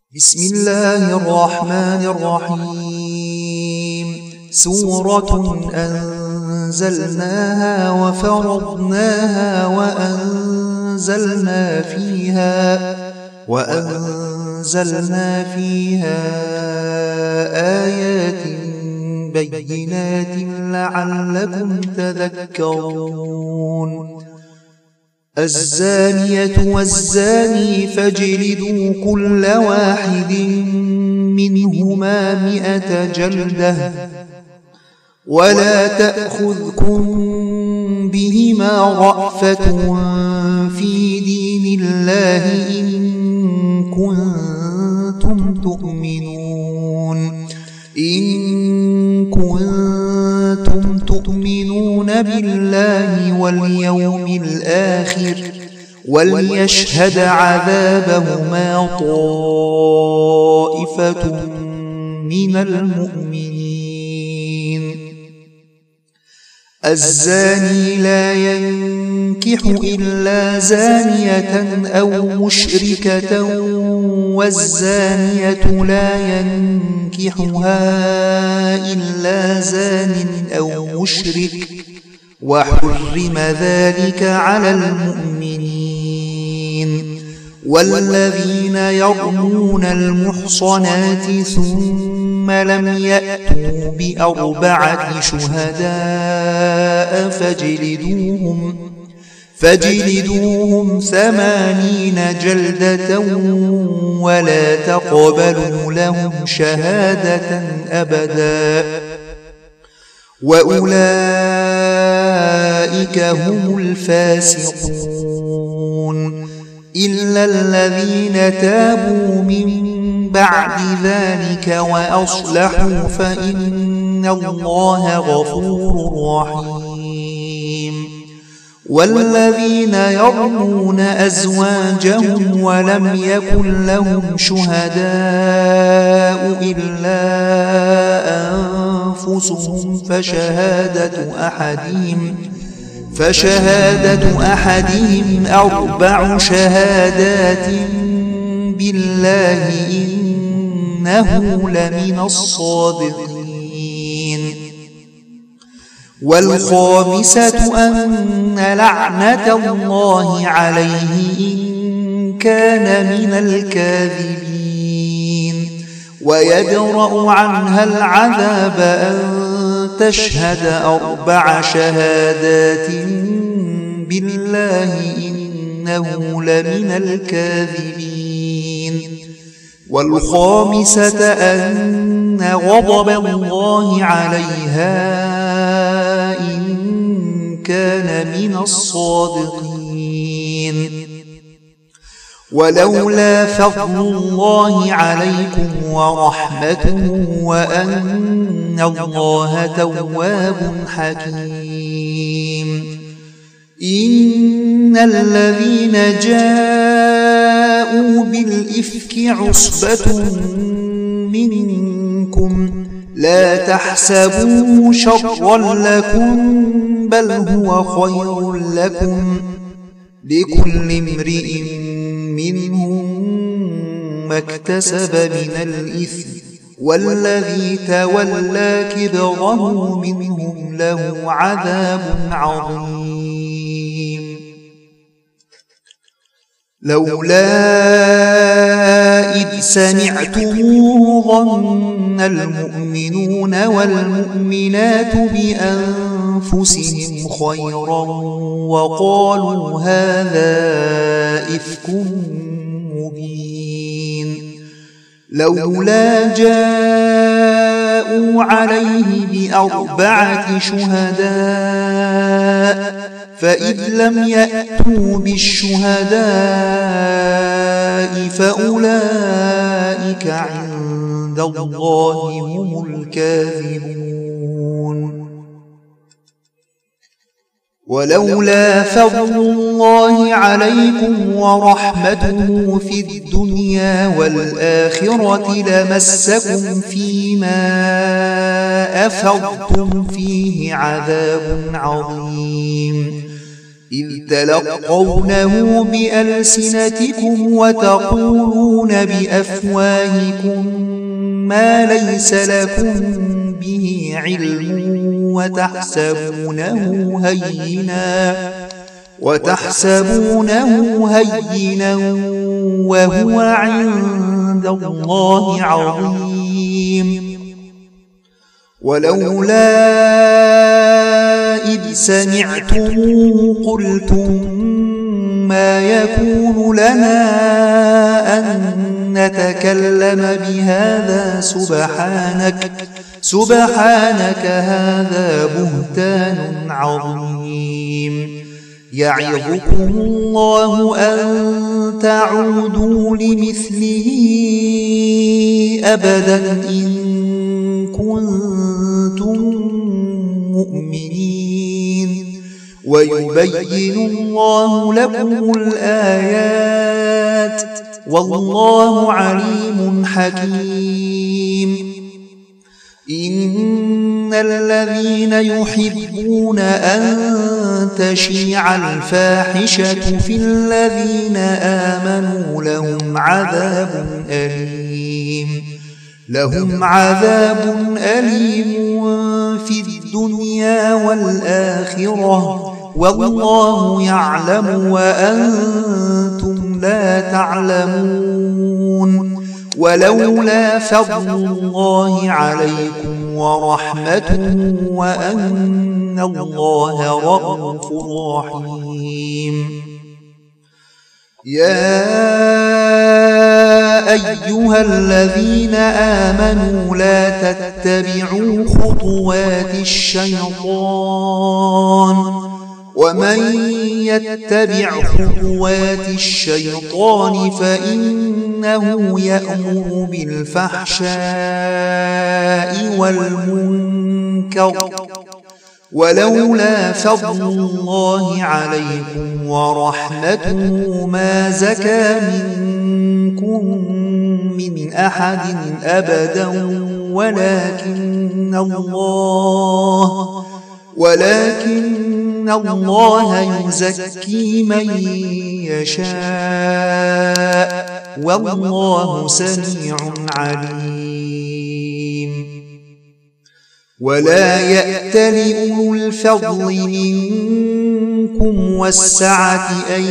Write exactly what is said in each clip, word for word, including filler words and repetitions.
بسم الله الرحمن الرحيم. سورة أنزلناها وفرضناها وأنزلنا فيها وأنزلنا فيها آيات بينات لعلكم تذكرون. الزانية والزاني فاجلدوا كل واحد منهما مئة جلدة ولا تأخذكم بهما رأفة في دين الله إن كنتم تؤمنون إن كنتم تؤمنون بالله واليوم الآخر وليشهد عذابهما طائفة من المؤمنين. الزاني لا ينكح إلا زانية أو مشركة والزانية لا ينكحها إلا زان أو مشرك وحرم ذلك على المؤمنين. والذين يرمون المحصنات ثم لم يأتوا بأربعة شهداء فاجلدوهم فاجلدوهم ثمانين جلدة ولا تقبلوا لهم شهادة أبدا وأولئك هم الفاسقون. إلا الذين تابوا من بعد ذلك وأصلحوا فإن الله غفور رحيم. والذين يرمون أزواجهم ولم يكن لهم شهداء إلا أنفسهم فشهادة أحدهم فشهادة أحدهم أربع شهادات بالله إنه لمن الصادقين. والخامسة أن لعنة الله عليه إن كان من الكاذبين. ويدرأ عنها العذاب أن تشهد أربع شهادات بالله إنه لمن الكاذبين. والخامسة أن غضب الله عليها إن كان من الصادقين. ولولا فضل الله عليكم ورحمته وأن الله تواب حكيم. إن الذين جاءوا بالإفك عصبة منكم لا تحسبوه شرا لكم بل هو خير لكم لكل امرئ منهم ما اكتسب من الإثم والذي تولى كبره منهم له عذاب عظيم. لولا إذ سمعتموه ظن المؤمنون والمؤمنات بأنفسهم خيرا وقالوا هذا إفك مبين. لولا جاءوا عليه بأربعة شهداء فإذ لم يأتوا بالشهداء فأولئك عند الله هم الكاذبون. ولولا فضل الله عليكم ورحمته في الدنيا والآخرة لمسكم فيما أفضتم فيه عذاب عظيم. إذ تلقونه بألسنتكم وتقولون بأفواهكم ما ليس لكم به علم وتحسبونه هينا وتحسبونه هينا وهو عند الله عظيم. ولولا إذ سمعتموه قلتم ما يكون لنا أن نتكلم بهذا سبحانك سبحانك هذا بهتان عظيم. يعظكم الله أن تعودوا لمثله أبدا إن كنتم مؤمنين. ويبين الله لكم الآيات والله عليم حكيم. إن الذين يحبون أن تشيع الفاحشة في الذين آمنوا لهم عذاب أليم لهم عذاب أليم في الدنيا والآخرة والله يعلم وأنتم لا تعلمون. ولولا فضل الله عليكم ورحمته وأن الله رءوف رحيم. يا أيها الذين آمنوا لا تتبعوا خطوات الشيطان ومن يتبع خطوات الشيطان فإنه يأمر بالفحشاء والمنكر. ولولا فضل الله عليكم ورحمته ما زكى منكم من أحد أبدا ولكن الله ولكن الله يزكي من يشاء والله سميع عليم. ولا يأتل أولو الفضل منكم والسعة أن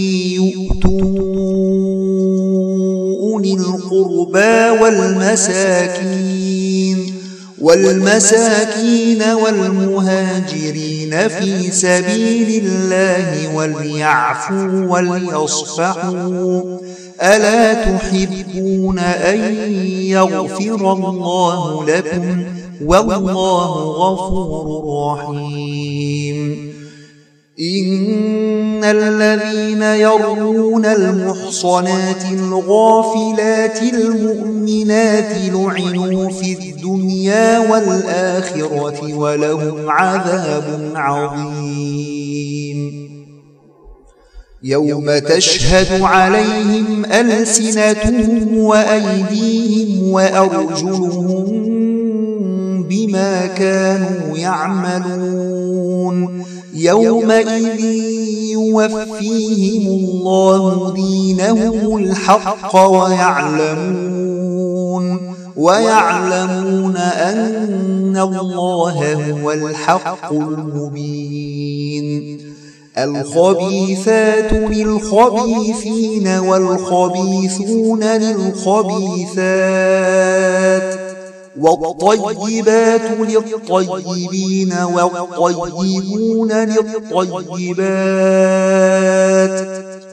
يؤتوا أولي القربى والمساكين والمساكين والمهاجرين في سبيل الله وليعفوا وليصفحوا ألا تحبون أن يغفر الله لكم والله غفور رحيم. إن الذين يرمون المحصنات الغافلات المؤمنات لعنوا في الدنيا والآخرة ولهم عذاب عظيم. يوم تشهد عليهم ألسنتهم وأيديهم وأرجلهم بما كانوا يعملون. يومئذ يوفيهم الله دينهم الحق ويعلمون ويعلمون أن الله هو الحق المبين. الخبيثات للخبيثين والخبيثون للخبيثات والطيبات للطيبين والطيبون للطيبات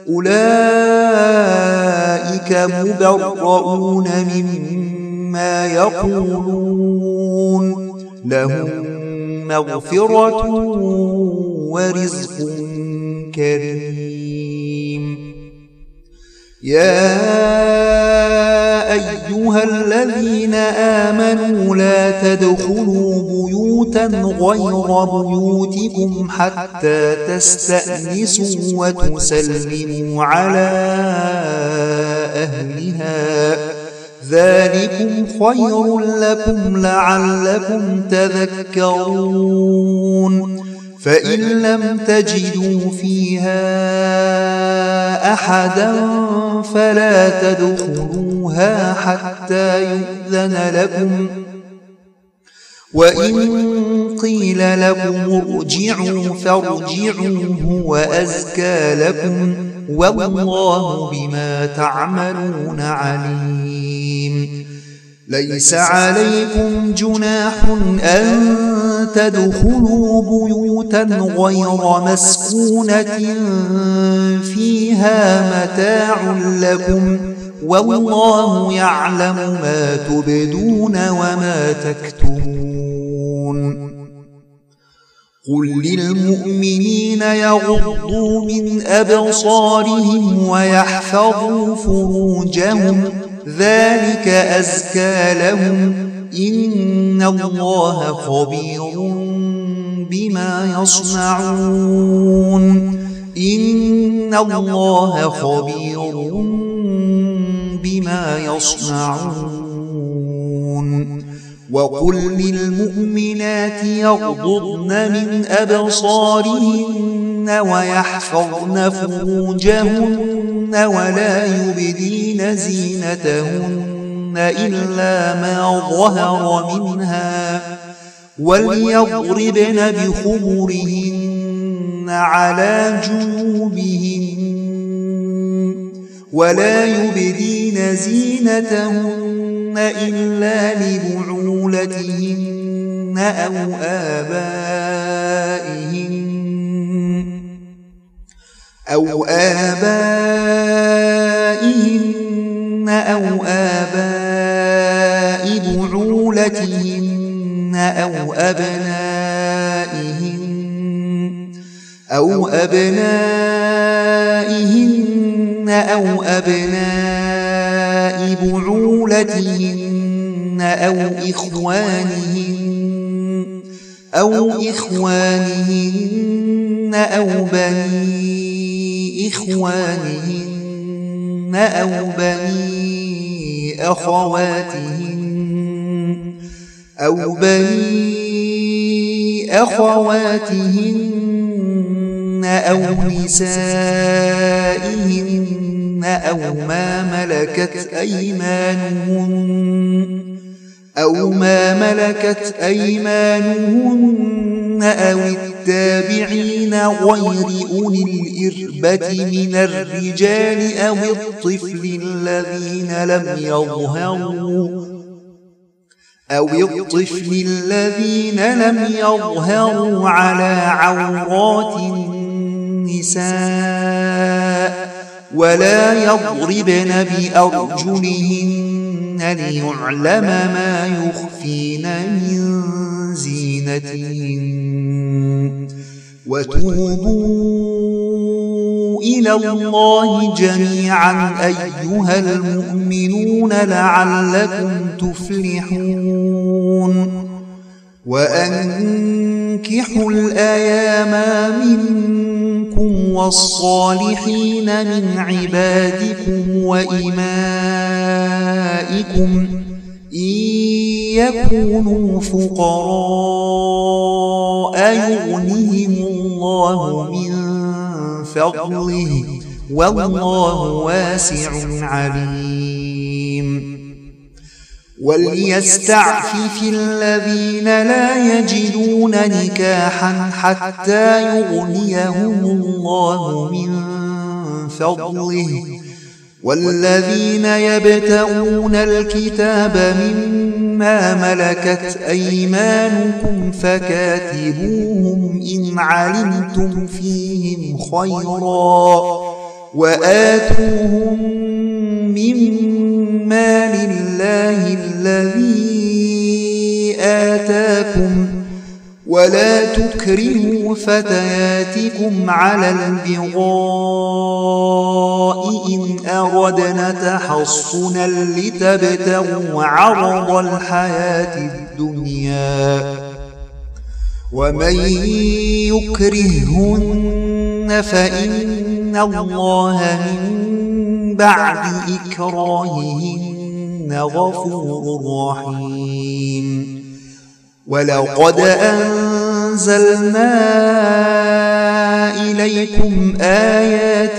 أولئك مبرؤون مما يقولون لهم مغفرة ورزق كريم. يا أيها الذين آمنوا لا تدخلوا بيوتا غير بيوتكم حتى تستأنسوا وتسلموا على أهلها ذلكم خير لكم لعلكم تذكرون. فإن لم تجدوا فيها أحدا فلا تدخلوها حتى يؤذن لكم، وإن قيل لكم ارجعوا فارجعوا هو أزكى لكم، والله بما تعملون عليم. ليس عليكم جناح أن تدخلوا بيوتا غير مسكونة فيها متاع لكم، والله يعلم ما تبدون وما تكتمون. قل للمؤمنين يغضوا من أبصارهم ويحفظوا فروجهم، ذلك أزكى لهم، إن الله خبير بما يصنعون. إن الله خبير بما يصنعون. وقل للمؤمنات يغضضن من أبصارهن ويحفظن فروجهن ولا يبدين زينتهن إلا ما ظهر منها، وليضربن بخمرهن على جيوبهن ولا يبدين زينتهن إلا لبعولتهن أو آبائهن أو آبائهن أو آباء بعولتهن أو أبنائهن أو أبنائهن أو أبناء بعولتهن أو إخوانهن أو إخوانهن أو بني إخوانهن أو بني أخواتهن أو بني أخواتهن أو نسائهن أو ما ملكت أيمانهن أو ما ملكت أيمانهن أو التابعين غير أولي الإربة من الرجال أو الطفل الذين لم يظهروا أو الطفل الذين لم يظهروا على عورات النساء، ولا يضربن بأرجلهن ليعلم ما يخفين من زينتهن. وتوبوا إلى الله جميعا أيها المؤمنون لعلكم تفلحون. وأنكحوا الأيام منكم والصالحين من عبادكم وإمائكم إن يكونوا فقراء يغنهم الله من فضله، والله واسع عليم. وليستعفف الذين لا يجدون نكاحا حتى يغنيهم الله من فضله، والذين يبتغون الكتاب مما ملكت أيمانكم فكاتبوهم إن علمتم فيهم خيرا، وآتوهم مما لله الذي آتاكم، ولا تكرهوا فتياتكم على البغاء إن أردنا تحصنا لتبتغوا عرض الحياة الدنيا، ومن يكرههن فإن الله من بعد إكراههن غفور رحيم. ولقد أنزلنا أنزلنا إليكم آيات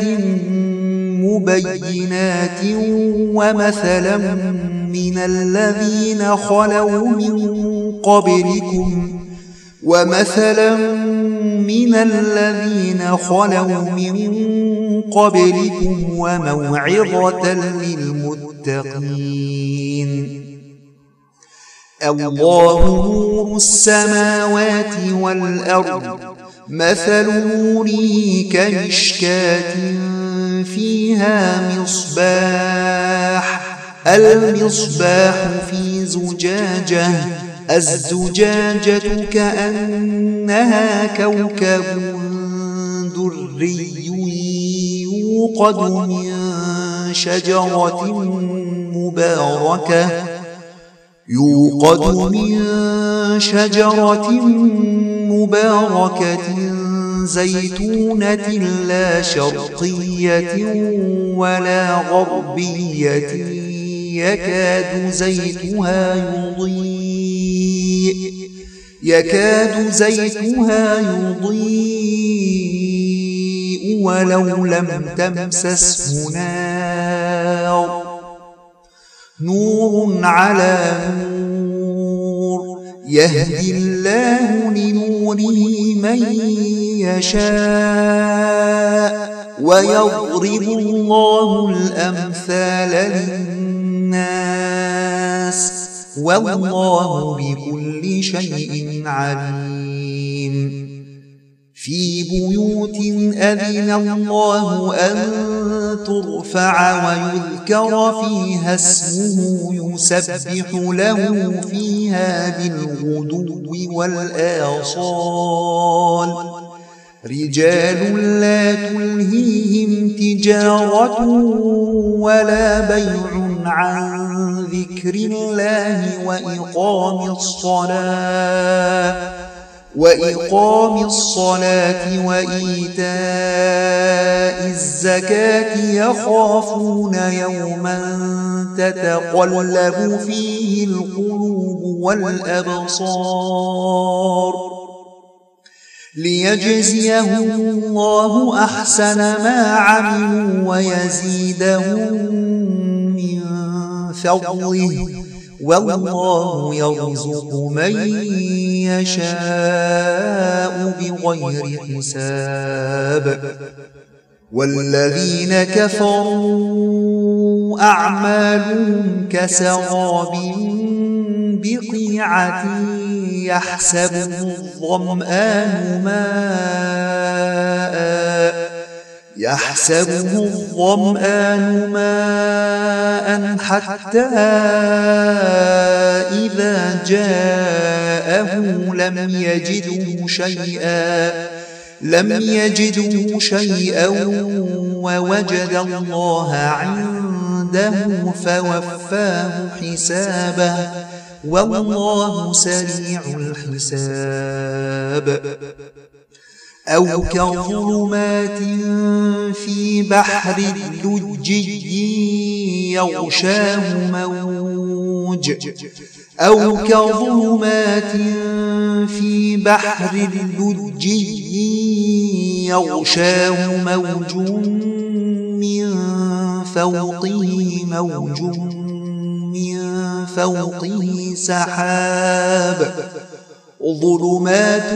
مبينات ومثلا من الذين خلوا من قبلكم ومثلا من الذين خلوا من قبلكم وموعظة للمتقين. الله نور السماوات والأرض مثل نوره كمشكاة فيها مصباح المصباح في زجاجة الزجاجة كأنها كوكب دري يوقد من شجرة مباركة يوقد من شجرة مباركة زيتونة لا شرقية ولا غربية يكاد زيتها يضيء يكاد زيتها يضيء ولو لم تمسسه نار نور على نور يهدي الله لنوره من يشاء ويضرب الله الأمثال للناس والله بكل شيء عليم. في بيوت أذن الله أن ترفع ويذكر فيها اسمه يسبح له فيها بالغدو والآصال رجال لا تلهيهم تجارة ولا بيع عن ذكر الله وإقام الصلاة وإقام الصلاة وإيتاء الزكاة يخافون يوما تتقلب فيه القلوب والأبصار ليجزيهم الله أحسن ما عملوا ويزيدهم من فضله والله يرزق من يشاء بغير حساب. والذين كفروا أعمالهم كسراب بقيعة يحسبه الظمآن ماء يحسبه الظمآن ماء حتى إذا جاءه لم يجده شيئا لم يجده شيئا ووجد الله عنده فوفاه حسابه والله سريع الحساب. أو كظلمات في بحر لجي يغشاه موج أو كظلمات في بحر لجي يغشاه موج من فوقه موج من فوقه سحاب ظلمات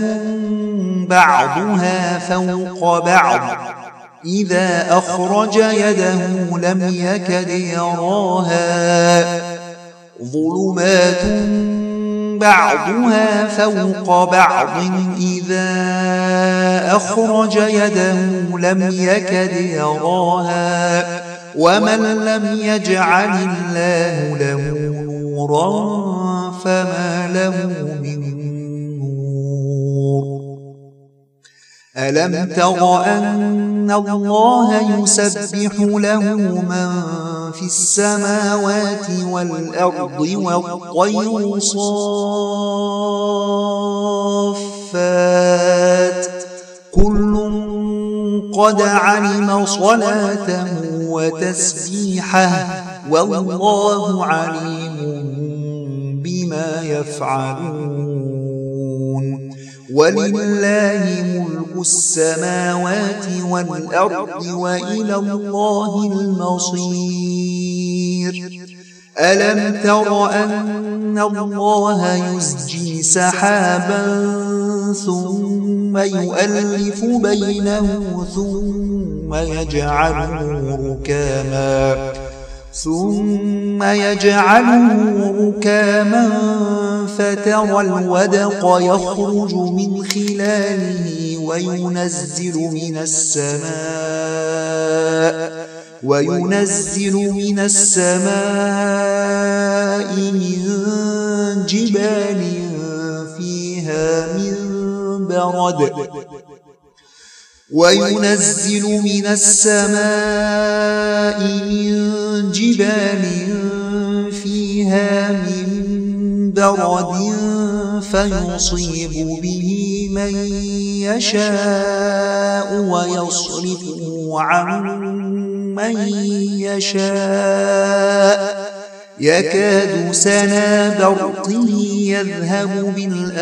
بعضها فوق بعض إذا أخرج يده لم يكد يراها ظلمات بعضها فوق بعض إذا أخرج يده لم يكد يراها ومن لم يجعل الله له نورا فما له من نور. ألم تر أن الله يسبح له من في السماوات والأرض والطير صافات كل قد علم صلاته وتسبيحه والله عليم بما يفعلون. ولله ملك السماوات والأرض وإلى الله المصير ألم تر أن الله يزجي سحابا ثم يؤلف بينه ثم يجعله ركاما ثم يجعله ركاما فترى الودق يخرج من خلاله وينزل من السماء وينزل من السماء من جبال فيها من برد وينزل من السماء من جبال فيها من برد فيصيب به من يشاء ويصرفه عن من يشاء يكاد سنا برقه يذهب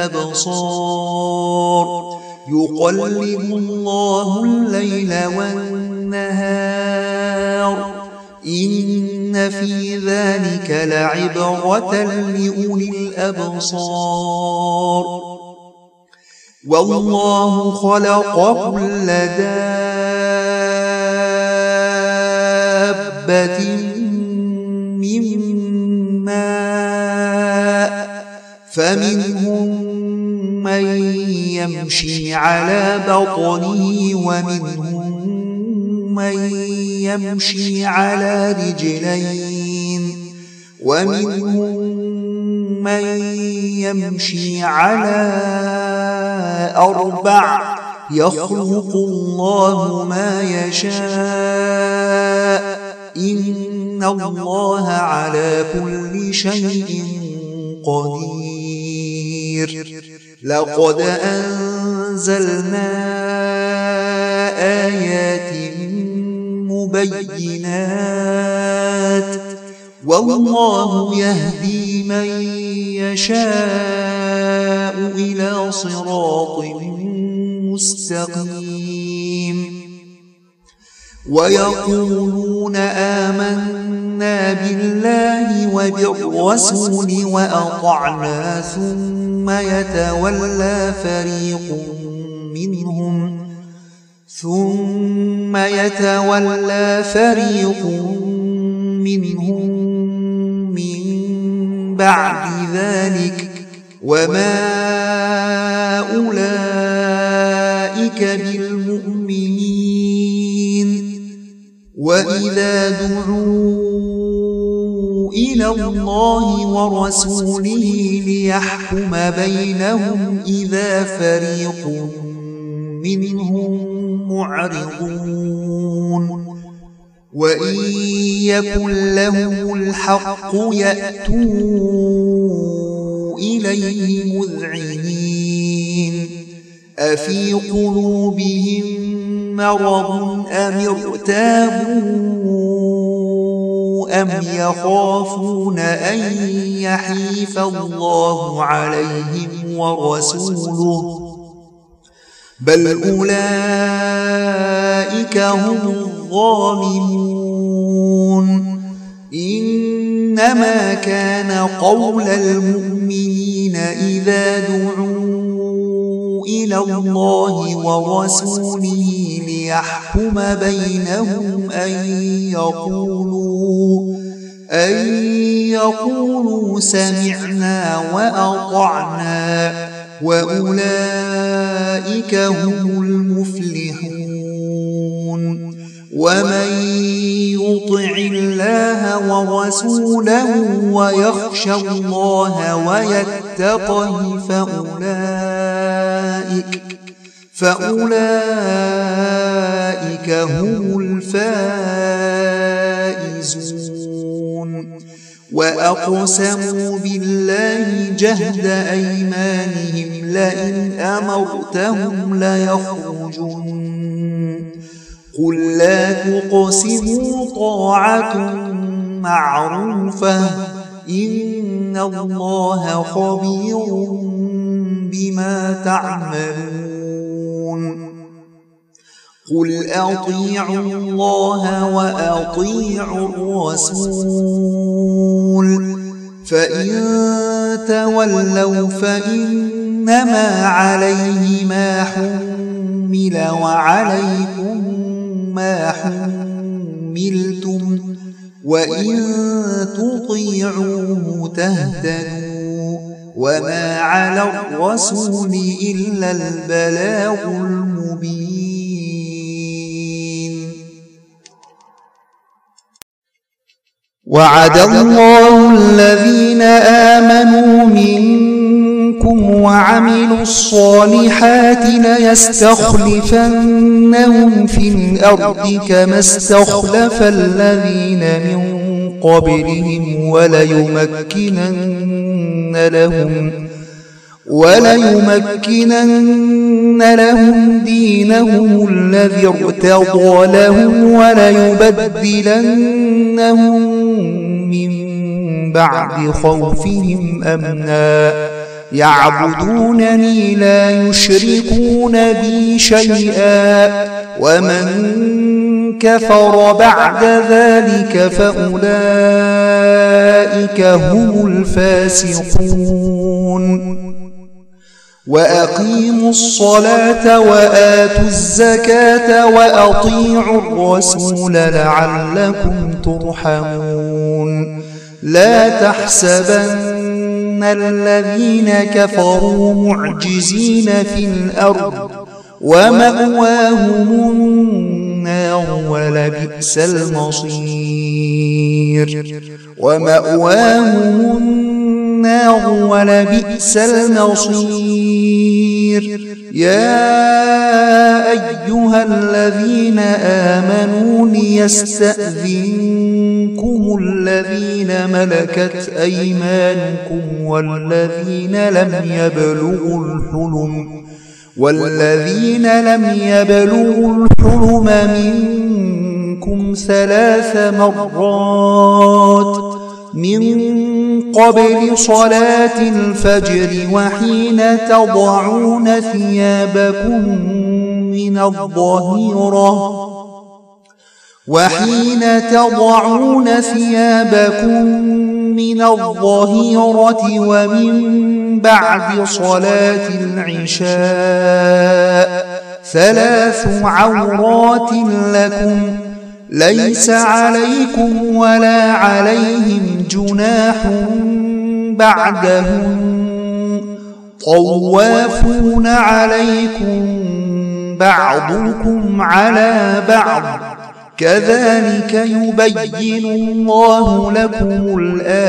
بالأبصار يقلب الله الليل والنهار إن في ذلك لعبرة لأولي الأبصار والله خلق كل دابة من ماء فمنهم من يمشي على بطنه ومنهم من يمشي على رجلين ومنهم من يمشي على أربع يخلق الله ما يشاء إن الله على كل شيء قدير لقد أنزلنا آيات مبينات والله يهدي من يشاء إلى صراط مستقيم ويقولون آمنا بالله وبالرسول وأطعنا ثم يتولى فريق منهم ثم يتولى فريق منهم من بعد ذلك وما أولئك بالمؤمنين وإذا دعوا إلى الله ورسوله ليحكم بينهم إذا فريق منهم معرضون وإن يكن لهم الحق يأتوا إليه مذعنين أفي قلوبهم مرض أم ارتابوا أم يخافون أن يحيف الله عليهم ورسوله بل أولئك هم الظالمون إنما كان قول المؤمنين إذا دعوا إلى الله ورسوله ليحكم بينهم أن يقولوا أن يقولوا سمعنا وأطعنا وأولئك هم المفلحون ومن يطع الله ورسوله ويخشى الله ويتقه فأولئك فأولئك هم الفائزون وأقسموا بالله جهد أيمانهم لئن أمرتهم ليخرجن قل لا تقسموا طاعة معروفة إن الله خبير بما تعملون قل أطيعوا الله وأطيعوا الرسول فإن تولوا فإنما عليه ما حمل وعليكم ما حملتم وإن تطيعوه تهتدوا وما على الرسول إلا البلاغ المبين. وعد الله الذين آمنوا منكم وعملوا الصالحات ليستخلفنهم في الأرض كما استخلف الذين من قبلهم وليمكنن لهم وليمكنن لهم دينهم الذي ارتضى لهم وليبدلنهم من بعد خوفهم أمنا يعبدونني لا يشركون بي شيئا ومن كفر بعد ذلك فأولئك هم الفاسقون. وأقيموا الصلاة وآتوا الزكاة وأطيعوا الرسول لعلكم ترحمون. لا تحسبن الذين كفروا معجزين في الأرض ومأواهم النار ولبئس المصير ومأواهم النار ولبئس المصير. يا أيها الذين آمنوا ليستأذنكم الذين ملكت أيمانكم والذين لم يبلغوا الحلم والذين لم يبلغوا الحلم منكم ثلاث مرات من قبل صلاة الفجر وحين تضعون ثيابكم من الظهيرة وحين تضعون ثيابكم من الظهيرة ومن بعد صلاة العشاء ثلاث عورات لكم ليس عليكم ولا عليهم جناح بعدهم طوافون عليكم بعضكم على بعض كذلك يبين الله لكم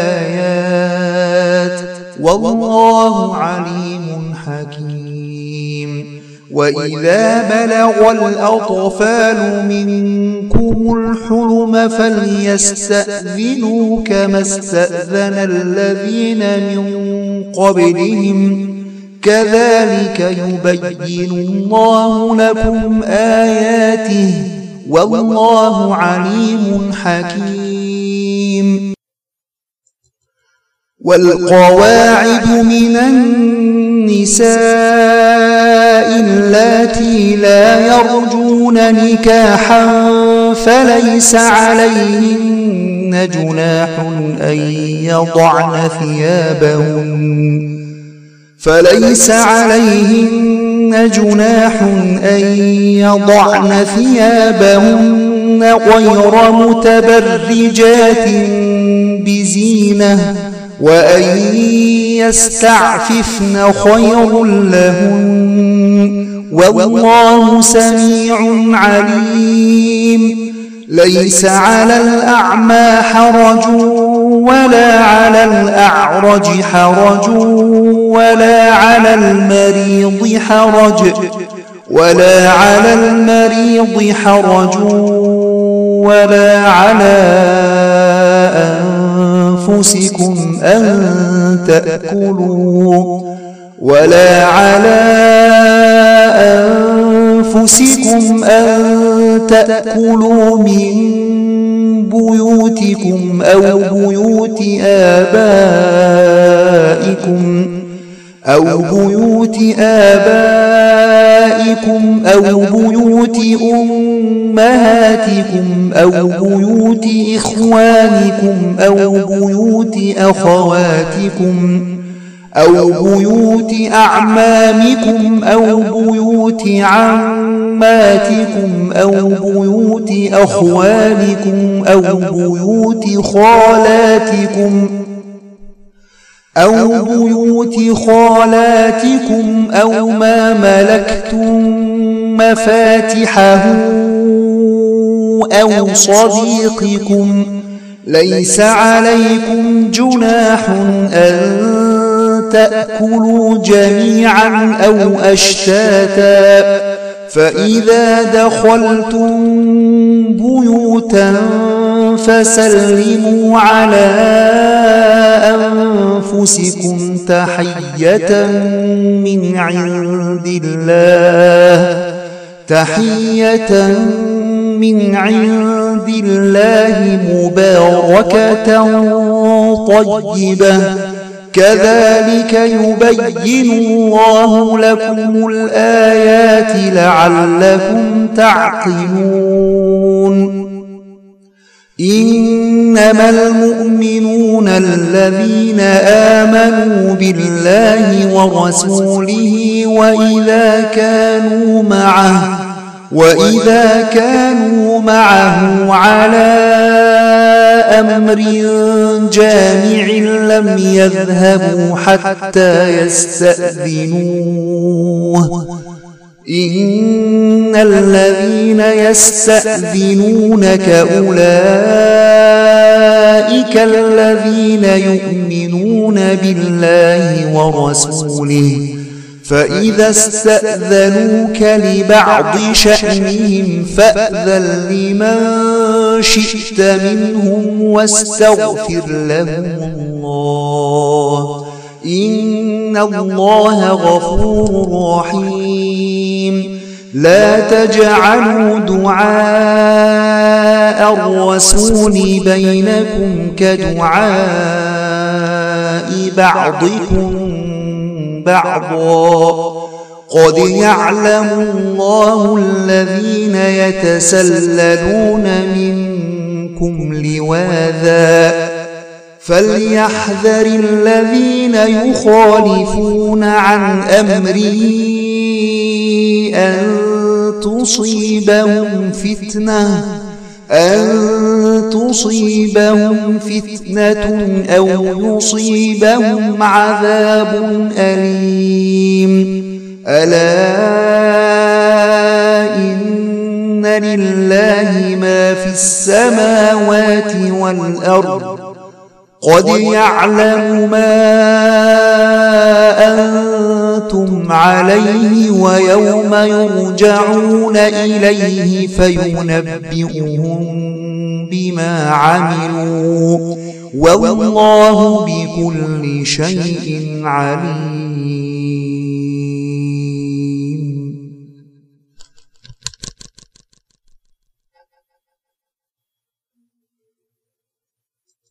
الآيات والله عليم حكيم. وإذا بلغ الأطفال منكم الحلم فليستأذنوا كما استأذن الذين من قبلهم كذلك يبين الله لكم آياته والله عليم حكيم. والقواعد من النساء اللاتي لا يرجون نكاحا فليس عليهن جناح أن يضعن ثيابهن فليس عليهن جناح أن يضعن ثيابهن غير متبرجات بزينة وأن يستعففن خير لهن والله سميع عليم. ليس على الأعمى حرج ولا على الأعرج حرج ولا على المريض حرج ولا على المريض حرج ولا على أنفسكم أن تأكلوا ولا على أنفسكم أن تأكلوا من بيوتكم أو بيوت آبائكم أو بيوت آبائكم أو بيوت أمهاتكم أو بيوت إخوانكم أو بيوت أخواتكم أو بيوت أعمامكم أو بيوت عماتكم أو بيوت أخوالكم أو بيوت خالاتكم أو بيوت خالاتكم أو ما ملكتم مفاتحه أو صديقكم. ليس عليكم جناح أن تأكلوا جميعا أو أشتاتا، فإذا دخلتم بيوتا فسلموا على أنفسكم تحية من عند الله تحية من عند الله مباركة طيبة، كذلك يبين الله لكم الآيات لعلكم تعقلون. إنما المؤمنون الذين آمنوا بالله ورسوله وإذا كانوا معه وإذا كانوا معه على أمر جامع لم يذهبوا حتى يستأذنوه. إن الذين يستأذنونك أولئك الذين يؤمنون بالله ورسوله، فإذا استأذنوك لبعض شأنهم فأذن لمن شئت منهم واستغفر لهم الله، إن الله غفور رحيم. لا تجعلوا دعاء الرسول بينكم كدعاء بعضكم بعضا، قد يعلم الله الذين يتسللون منكم لواذا، فليحذر الذين يخالفون عن أمره أن تصيبهم فتنة أن تصيبهم فتنة أو يصيبهم عذاب أليم. ألا إن لله ما في السماوات والأرض، قد يعلم ما أنتم عليه ويوم يرجعون إليه فينبئهم بما عملوا، والله بكل شيء عليم.